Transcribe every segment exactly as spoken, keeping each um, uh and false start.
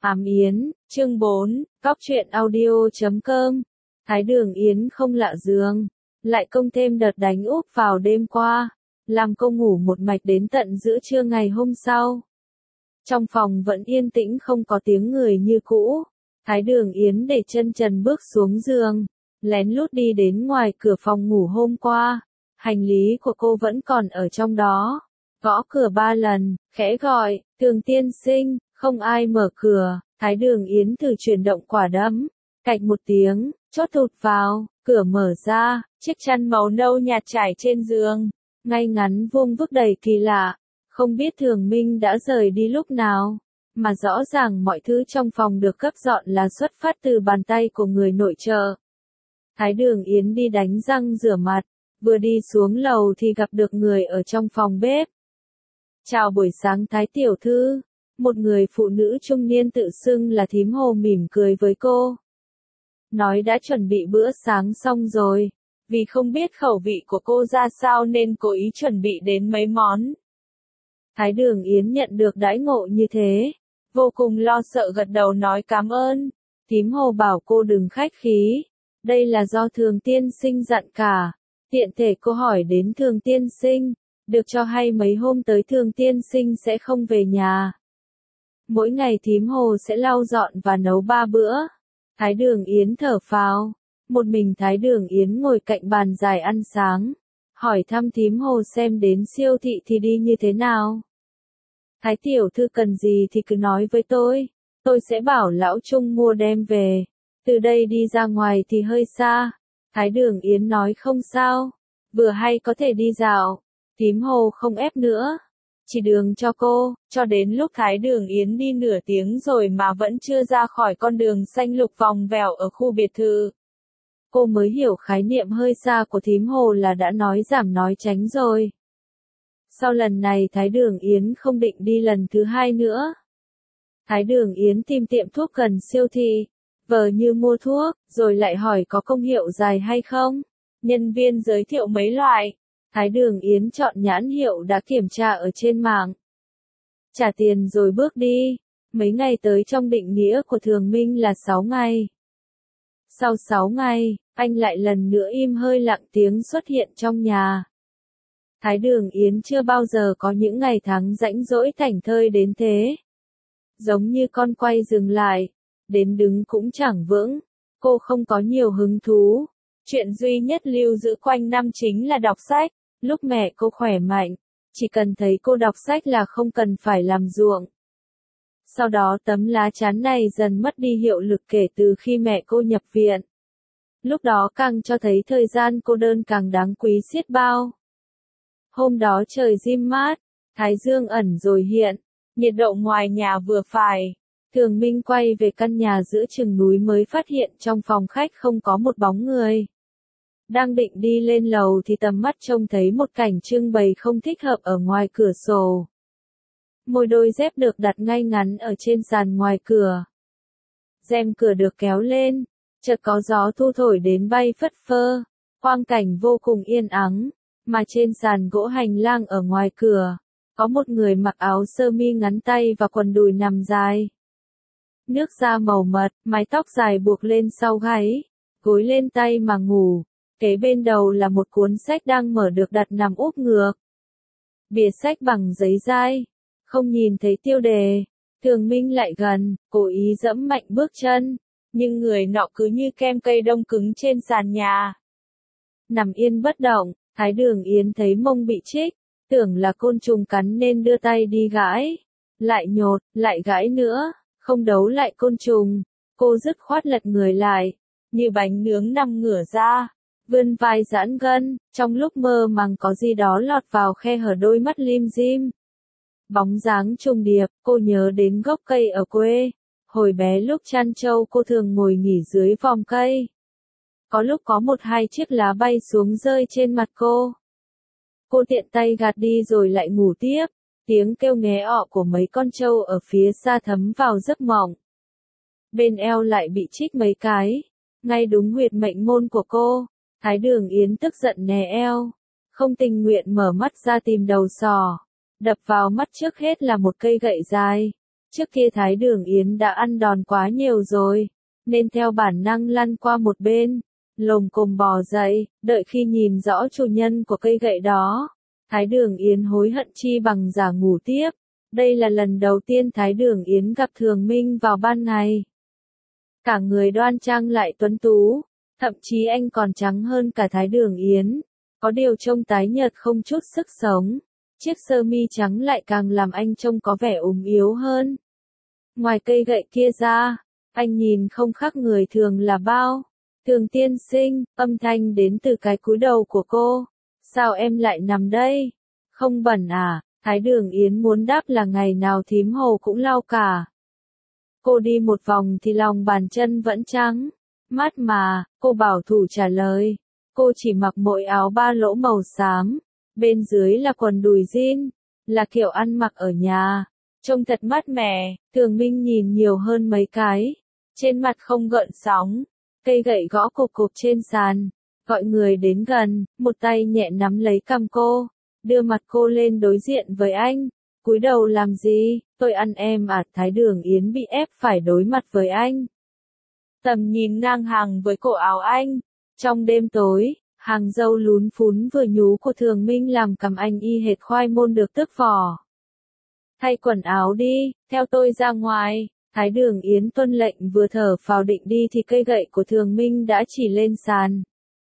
Ám Yến, chương bốn, Cóc truyện audio chấm com. Thái Đường Yến không lạ giường, lại công thêm đợt đánh úp vào đêm qua, làm cô ngủ một mạch đến tận giữa trưa ngày hôm sau. Trong phòng vẫn yên tĩnh không có tiếng người như cũ. Thái Đường Yến để chân trần bước xuống giường, lén lút đi đến ngoài cửa phòng ngủ hôm qua. Hành lý của cô vẫn còn ở trong đó. Gõ cửa ba lần, khẽ gọi, Thường tiên sinh, không ai mở cửa. Thái Đường Yến thử chuyển động quả đấm, cạch một tiếng, chốt thụt vào, cửa mở ra, chiếc chăn màu nâu nhạt trải trên giường, ngay ngắn vuông vức đầy kỳ lạ. Không biết Thường Minh đã rời đi lúc nào, mà rõ ràng mọi thứ trong phòng được gấp dọn là xuất phát từ bàn tay của người nội trợ. Thái Đường Yến đi đánh răng rửa mặt, vừa đi xuống lầu thì gặp được người ở trong phòng bếp. Chào buổi sáng Thái tiểu thư. Một người phụ nữ trung niên tự xưng là thím Hồ mỉm cười với cô. Nói đã chuẩn bị bữa sáng xong rồi. Vì không biết khẩu vị của cô ra sao nên cố ý chuẩn bị đến mấy món. Thái Đường Yến nhận được đãi ngộ như thế, vô cùng lo sợ gật đầu nói cảm ơn. Thím Hồ bảo cô đừng khách khí. Đây là do Thường tiên sinh dặn cả. Tiện thể cô hỏi đến Thường tiên sinh. Được cho hay mấy hôm tới Thường tiên sinh sẽ không về nhà. Mỗi ngày thím Hồ sẽ lau dọn và nấu ba bữa. Thái Đường Yến thở phào. Một mình Thái Đường Yến ngồi cạnh bàn dài ăn sáng. Hỏi thăm thím Hồ xem đến siêu thị thì đi như thế nào. Thái tiểu thư cần gì thì cứ nói với tôi. Tôi sẽ bảo lão Trung mua đem về. Từ đây đi ra ngoài thì hơi xa. Thái Đường Yến nói không sao. Vừa hay có thể đi dạo. Thím Hồ không ép nữa. Chỉ đường cho cô, cho đến lúc Thái Đường Yến đi nửa tiếng rồi mà vẫn chưa ra khỏi con đường xanh lục vòng vèo ở khu biệt thự. Cô mới hiểu khái niệm hơi xa của thím Hồ là đã nói giảm nói tránh rồi. Sau lần này Thái Đường Yến không định đi lần thứ hai nữa. Thái Đường Yến tìm tiệm thuốc gần siêu thị, vờ như mua thuốc, rồi lại hỏi có công hiệu dài hay không. Nhân viên giới thiệu mấy loại. Thái Đường Yến chọn nhãn hiệu đã kiểm tra ở trên mạng. Trả tiền rồi bước đi. Mấy ngày tới trong định nghĩa của Thường Minh là sáu ngày. Sau sáu ngày, anh lại lần nữa im hơi lặng tiếng xuất hiện trong nhà. Thái Đường Yến chưa bao giờ có những ngày tháng rãnh rỗi thảnh thơi đến thế. Giống như con quay dừng lại, đến đứng cũng chẳng vững. Cô không có nhiều hứng thú. Chuyện duy nhất lưu giữ quanh năm chính là đọc sách. Lúc mẹ cô khỏe mạnh, chỉ cần thấy cô đọc sách là không cần phải làm ruộng. Sau đó tấm lá chắn này dần mất đi hiệu lực kể từ khi mẹ cô nhập viện. Lúc đó càng cho thấy thời gian cô đơn càng đáng quý xiết bao. Hôm đó trời rim mát, thái dương ẩn rồi hiện, nhiệt độ ngoài nhà vừa phải. Thường Minh quay về căn nhà giữa chừng núi mới phát hiện trong phòng khách không có một bóng người. Đang định đi lên lầu thì tầm mắt trông thấy một cảnh trưng bày không thích hợp ở ngoài cửa sổ. Một đôi dép được đặt ngay ngắn ở trên sàn ngoài cửa. Rèm cửa được kéo lên, chợt có gió thu thổi đến bay phất phơ, quang cảnh vô cùng yên ắng, mà trên sàn gỗ hành lang ở ngoài cửa, có một người mặc áo sơ mi ngắn tay và quần đùi nằm dài. Nước da màu mật, mái tóc dài buộc lên sau gáy, gối lên tay mà ngủ. Kế bên đầu là một cuốn sách đang mở được đặt nằm úp ngược. Bìa sách bằng giấy dai, không nhìn thấy tiêu đề. Thường Minh lại gần, cố ý giẫm mạnh bước chân, nhưng người nọ cứ như kem cây đông cứng trên sàn nhà. Nằm yên bất động, Thái Đường Yến thấy mông bị chích, tưởng là côn trùng cắn nên đưa tay đi gãi. Lại nhột, lại gãi nữa, không đấu lại côn trùng. Cô dứt khoát lật người lại, như bánh nướng nằm ngửa ra. Vươn vai giãn gân, trong lúc mơ màng có gì đó lọt vào khe hở đôi mắt lim dim. Bóng dáng trùng điệp, cô nhớ đến gốc cây ở quê. Hồi bé lúc chăn trâu cô thường ngồi nghỉ dưới vòng cây. Có lúc có một hai chiếc lá bay xuống rơi trên mặt cô. Cô tiện tay gạt đi rồi lại ngủ tiếp. Tiếng kêu nghé ọ của mấy con trâu ở phía xa thấm vào giấc mộng. Bên eo lại bị chích mấy cái, ngay đúng huyệt mệnh môn của cô. Thái Đường Yến tức giận nè eo, không tình nguyện mở mắt ra tìm đầu sò. Đập vào mắt trước hết là một cây gậy dài, Trước kia Thái Đường Yến đã ăn đòn quá nhiều rồi, nên theo bản năng lăn qua một bên, lồm cồm bò dậy, đợi khi nhìn rõ chủ nhân của cây gậy đó. Thái Đường Yến hối hận chi bằng giả ngủ tiếp. Đây là lần đầu tiên Thái Đường Yến gặp Thường Minh vào ban ngày. Cả người đoan trang lại tuấn tú, thậm chí anh còn trắng hơn cả Thái Đường Yến, có điều trông tái nhợt không chút sức sống. Chiếc sơ mi trắng lại càng làm anh trông có vẻ ốm yếu hơn. Ngoài cây gậy kia ra, anh nhìn không khác người thường là bao. Thường tiên sinh, âm thanh đến từ cái cúi đầu của cô. Sao em lại nằm đây? Không bẩn à? Thái Đường Yến muốn đáp là ngày nào thím Hồ cũng lau cả. Cô đi một vòng thì lòng bàn chân vẫn trắng. Mát mà, cô bảo thủ trả lời. Cô chỉ mặc mỗi áo ba lỗ màu xám. Bên dưới là quần đùi jean, là kiểu ăn mặc ở nhà. Trông thật mát mẻ. Thường Minh nhìn nhiều hơn mấy cái. Trên mặt không gợn sóng. Cây gậy gõ cộp cộp trên sàn. Gọi người đến gần, một tay nhẹ nắm lấy cằm cô. Đưa mặt cô lên đối diện với anh. Cúi đầu làm gì? Tôi ăn em à? Thái Đường Yến bị ép phải đối mặt với anh. Tầm nhìn ngang hàng với cổ áo anh. Trong đêm tối, hàng râu lún phún vừa nhú của Thường Minh làm cằm anh y hệt khoai môn được tước vỏ. Thay quần áo đi, theo tôi ra ngoài. Thái Đường Yến tuân lệnh vừa thở phào định đi thì cây gậy của Thường Minh đã chỉ lên sàn.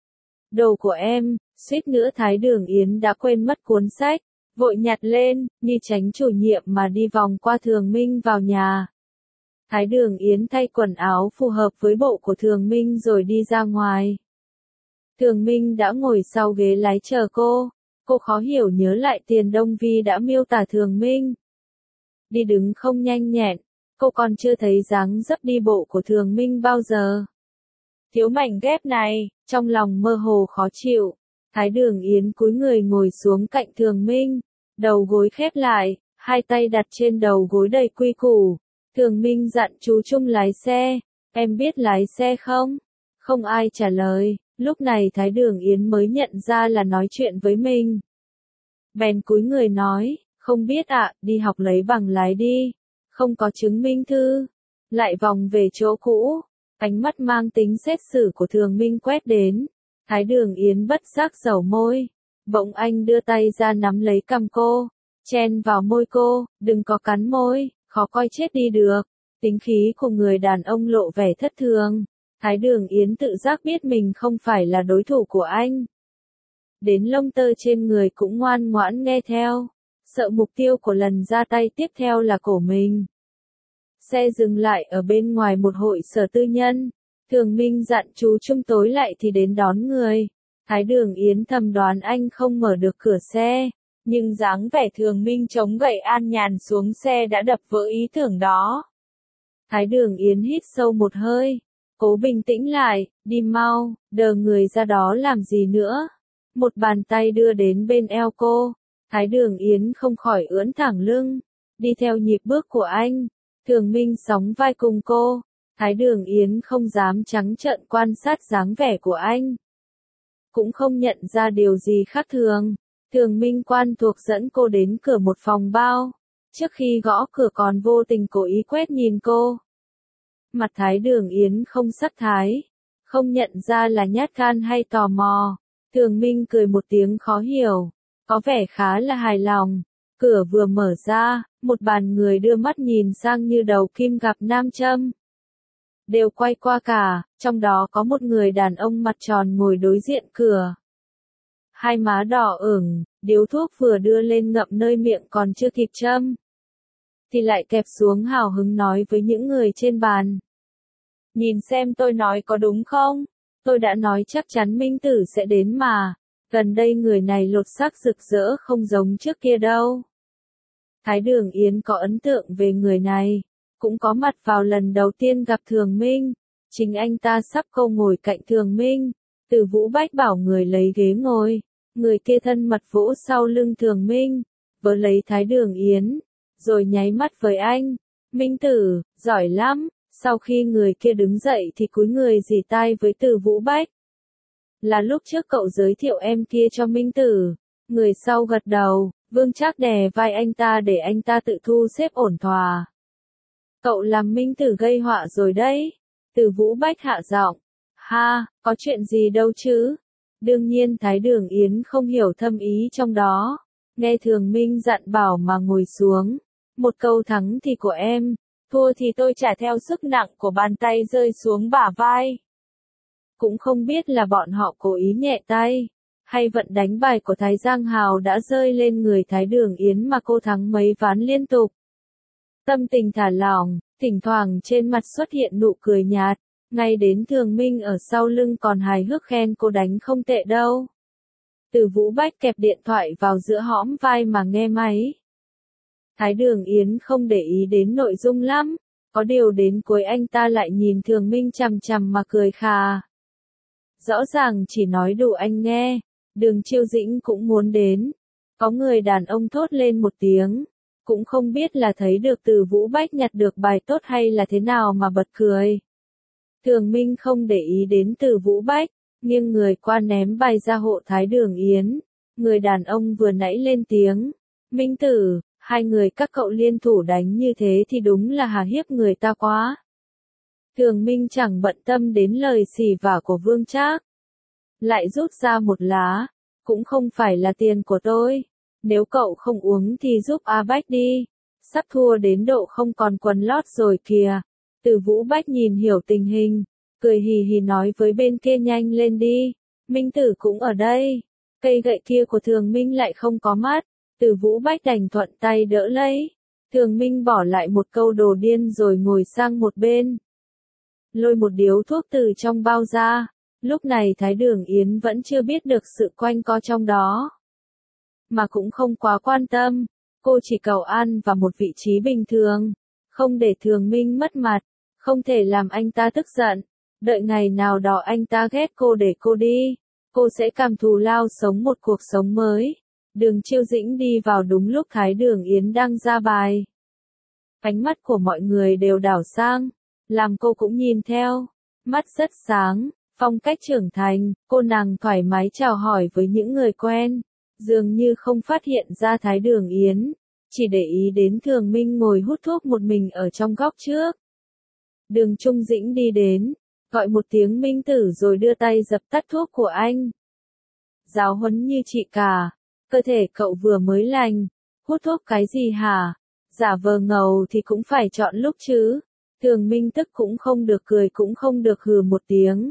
Đồ của em, suýt nữa Thái Đường Yến đã quên mất cuốn sách, vội nhặt lên, như tránh chủ nhiệm mà đi vòng qua Thường Minh vào nhà. Thái Đường Yến thay quần áo phù hợp với bộ của Thường Minh rồi đi ra ngoài. Thường Minh đã ngồi sau ghế lái chờ cô, cô khó hiểu nhớ lại Tiền Đông Vi đã miêu tả Thường Minh. Đi đứng không nhanh nhẹn, cô còn chưa thấy dáng dấp đi bộ của Thường Minh bao giờ. Thiếu mảnh ghép này, trong lòng mơ hồ khó chịu. Thái Đường Yến cúi người ngồi xuống cạnh Thường Minh, đầu gối khép lại, hai tay đặt trên đầu gối đầy quy củ. Thường Minh dặn chú Trung lái xe, em biết lái xe không? Không ai trả lời, lúc này Thái Đường Yến mới nhận ra là nói chuyện với mình. Bèn cúi người nói, không biết ạ, đi học lấy bằng lái đi, không có chứng minh thư. Lại vòng về chỗ cũ, ánh mắt mang tính xét xử của Thường Minh quét đến. Thái Đường Yến bất giác dầu môi, bỗng anh đưa tay ra nắm lấy cằm cô, chen vào môi cô, đừng có cắn môi, khó coi chết đi được. Tính khí của người đàn ông lộ vẻ thất thường. Thái Đường Yến tự giác biết mình không phải là đối thủ của anh. Đến lông tơ trên người cũng ngoan ngoãn nghe theo, sợ mục tiêu của lần ra tay tiếp theo là cổ mình. Xe dừng lại ở bên ngoài một hội sở tư nhân. Thường Minh dặn chú Trung tối lại thì đến đón người. Thái Đường Yến thầm đoán anh không mở được cửa xe, nhưng dáng vẻ Thường Minh chống gậy an nhàn xuống xe đã đập vỡ ý tưởng đó. Thái Đường Yến hít sâu một hơi, cố bình tĩnh lại, đi mau, đờ người ra đó làm gì nữa. Một bàn tay đưa đến bên eo cô, Thái Đường Yến không khỏi ưỡn thẳng lưng, đi theo nhịp bước của anh. Thường Minh sóng vai cùng cô, Thái Đường Yến không dám trắng trợn quan sát dáng vẻ của anh. Cũng không nhận ra điều gì khác thường. Thường Minh quan thuộc dẫn cô đến cửa một phòng bao. Trước khi gõ cửa còn vô tình cố ý quét nhìn cô. Mặt Thái Đường Yến không sắc thái, không nhận ra là nhát gan hay tò mò. Thường Minh cười một tiếng khó hiểu, có vẻ khá là hài lòng. Cửa vừa mở ra, một bàn người đưa mắt nhìn sang như đầu kim gặp nam châm. Đều quay qua cả, trong đó có một người đàn ông mặt tròn ngồi đối diện cửa. Hai má đỏ ửng, điếu thuốc vừa đưa lên ngậm nơi miệng còn chưa kịp châm, thì lại kẹp xuống hào hứng nói với những người trên bàn. Nhìn xem tôi nói có đúng không? Tôi đã nói chắc chắn Minh Tử sẽ đến mà. Gần đây người này lột xác rực rỡ không giống trước kia đâu. Thái Đường Yến có ấn tượng về người này, cũng có mặt vào lần đầu tiên gặp Thường Minh. Chính anh ta sắp câu ngồi cạnh Thường Minh. Từ Vũ Bách bảo người lấy ghế ngồi. Người kia thân mật vỗ sau lưng Thường Minh, vớ lấy Thái Đường Yến, rồi nháy mắt với anh. Minh Tử, giỏi lắm. Sau khi người kia đứng dậy thì cúi người rỉ tai với Từ Vũ Bách. Là lúc trước cậu giới thiệu em kia cho Minh Tử. Người sau gật đầu, Vương Trác đè vai anh ta để anh ta tự thu xếp ổn thỏa. cậu làm Minh Tử gây họa rồi đấy. Từ Vũ Bách hạ giọng. Ha, có chuyện gì đâu chứ. Đương nhiên Thái Đường Yến không hiểu thâm ý trong đó. Nghe Thường Minh dặn bảo mà ngồi xuống. Một câu thắng thì của em, thua thì tôi trả theo sức nặng của bàn tay rơi xuống bả vai. Cũng không biết là bọn họ cố ý nhẹ tay, hay vận đánh bài của Thái Giang Hào đã rơi lên người Thái Đường Yến mà cô thắng mấy ván liên tục. Tâm tình thả lỏng, thỉnh thoảng trên mặt xuất hiện nụ cười nhạt, ngay đến Thường Minh ở sau lưng còn hài hước khen cô đánh không tệ đâu. Từ Vũ Bách kẹp điện thoại vào giữa hõm vai mà nghe máy. Thái Đường Yến không để ý đến nội dung lắm, có điều đến cuối anh ta lại nhìn Thường Minh chằm chằm mà cười khà. Rõ ràng chỉ nói đủ anh nghe, Đường Chiêu Dĩnh cũng muốn đến. Có người đàn ông thốt lên một tiếng, cũng không biết là thấy được Từ Vũ Bách nhặt được bài tốt hay là thế nào mà bật cười. Thường Minh không để ý đến Từ Vũ Bách, nghiêng người qua ném bài ra hộ Thái Đường Yến. Người đàn ông vừa nãy lên tiếng, Minh Tử, hai người các cậu liên thủ đánh như thế thì đúng là hà hiếp người ta quá. Thường Minh chẳng bận tâm đến lời xì vả của Vương Trác. Lại rút ra một lá, cũng không phải là tiền của tôi. Nếu cậu không uống thì giúp A Bách đi. Sắp thua đến độ không còn quần lót rồi kìa. Từ Vũ Bách nhìn hiểu tình hình, cười hì hì nói với bên kia nhanh lên đi. Minh Tử cũng ở đây. Cây gậy kia của Thường Minh lại không có mắt. Từ Vũ Bách đành thuận tay đỡ lấy. Thường Minh bỏ lại một câu đồ điên rồi ngồi sang một bên. Lôi một điếu thuốc từ trong bao ra. Lúc này Thái Đường Yến vẫn chưa biết được sự quanh co trong đó. Mà cũng không quá quan tâm. Cô chỉ cầu an và một vị trí bình thường. Không để Thường Minh mất mặt. Không thể làm anh ta tức giận. Đợi ngày nào đó anh ta ghét cô để cô đi. Cô sẽ cảm thù lao sống một cuộc sống mới. Đường Chiêu Dĩnh đi vào đúng lúc Thái Đường Yến đang ra bài. Ánh mắt của mọi người đều đảo sang. Làm cô cũng nhìn theo. Mắt rất sáng, phong cách trưởng thành, cô nàng thoải mái chào hỏi với những người quen. Dường như không phát hiện ra Thái Đường Yến. Chỉ để ý đến Thường Minh ngồi hút thuốc một mình ở trong góc trước. Đường Trung Dĩnh đi đến, gọi một tiếng Minh Tử rồi đưa tay dập tắt thuốc của anh. Giáo huấn như chị cả. Cơ thể cậu vừa mới lành. Hút thuốc cái gì hả? Giả vờ ngầu thì cũng phải chọn lúc chứ. Thường Minh tức cũng không được cười cũng không được hừ một tiếng.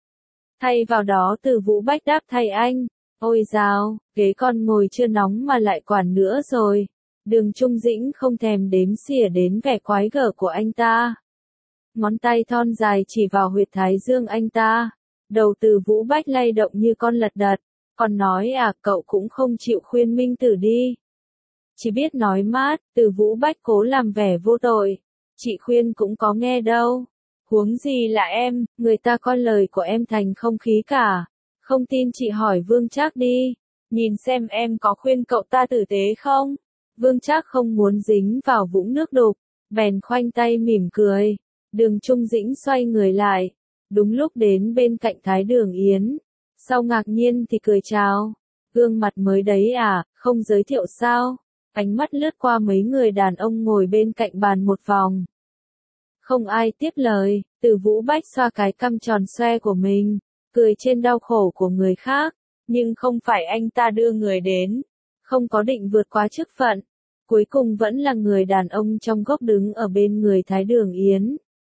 Thay vào đó Từ Vũ Bách đáp thay anh. Ôi dào, ghế con ngồi chưa nóng mà lại quản nữa rồi. Đường Trung Dĩnh không thèm đếm xỉa đến vẻ quái gở của anh ta. Ngón tay thon dài chỉ vào huyệt thái dương anh ta. Đầu Từ Vũ Bách lay động như con lật đật. Còn nói à, cậu cũng không chịu khuyên Minh Tử đi. Chỉ biết nói mát. Từ Vũ Bách cố làm vẻ vô tội. Chị khuyên cũng có nghe đâu. Huống gì là em, người ta coi lời của em thành không khí cả. Không tin chị hỏi Vương Trác đi. Nhìn xem em có khuyên cậu ta tử tế không? Vương Trác không muốn dính vào vũng nước đục. Bèn khoanh tay mỉm cười. Đường Trung Dĩnh xoay người lại. Đúng lúc đến bên cạnh Thái Đường Yến. Sau ngạc nhiên thì cười chào. Gương mặt mới đấy à, không giới thiệu sao? Ánh mắt lướt qua mấy người đàn ông ngồi bên cạnh bàn một vòng. Không ai tiếp lời. Từ Vũ Bách xoa cái cằm tròn xoe của mình, cười trên đau khổ của người khác. Nhưng không phải anh ta đưa người đến. Không có định vượt quá chức phận. Cuối cùng vẫn là người đàn ông trong góc đứng ở bên người Thái Đường Yến.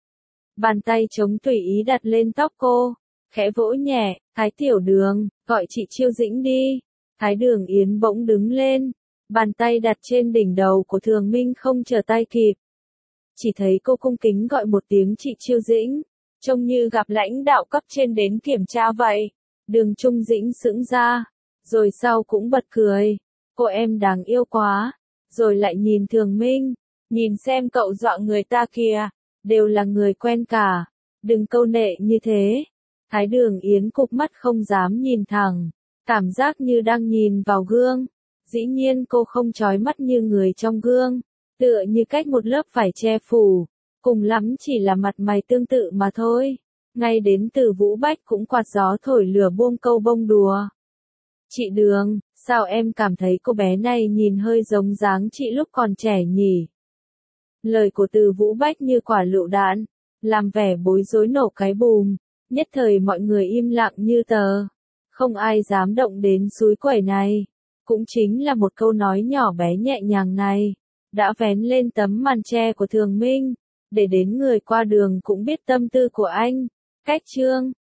Bàn tay trống tùy ý đặt lên tóc cô. Khẽ vỗ nhẹ, Thái Tiểu Đường, gọi chị Chiêu Dĩnh đi. Thái Đường Yến bỗng đứng lên. Bàn tay đặt trên đỉnh đầu của Thường Minh không chờ tay kịp. Chỉ thấy cô cung kính gọi một tiếng chị Chiêu Dĩnh. Trông như gặp lãnh đạo cấp trên đến kiểm tra vậy. Đường Trung Dĩnh sững ra. Rồi sau cũng bật cười. Cô em đáng yêu quá. Rồi lại nhìn Thường Minh. Nhìn xem cậu dọa người ta kìa. Đều là người quen cả. Đừng câu nệ như thế. Thái Đường Yến cụp mắt không dám nhìn thẳng. Cảm giác như đang nhìn vào gương. Dĩ nhiên cô không chói mắt như người trong gương. Tựa như cách một lớp vải che phủ. Cùng lắm chỉ là mặt mày tương tự mà thôi. Ngay đến Từ Vũ Bách cũng quạt gió thổi lửa buông câu bông đùa. Chị Đường, sao em cảm thấy cô bé này nhìn hơi giống dáng chị lúc còn trẻ nhỉ? Lời của Từ Vũ Bách như quả lựu đạn, làm vẻ bối rối nổ cái bùm, nhất thời mọi người im lặng như tờ. Không ai dám động đến suối quẩy này. Cũng chính là một câu nói nhỏ bé nhẹ nhàng này, đã vén lên tấm màn che của Thường Minh, để đến người qua đường cũng biết tâm tư của anh. Cách chương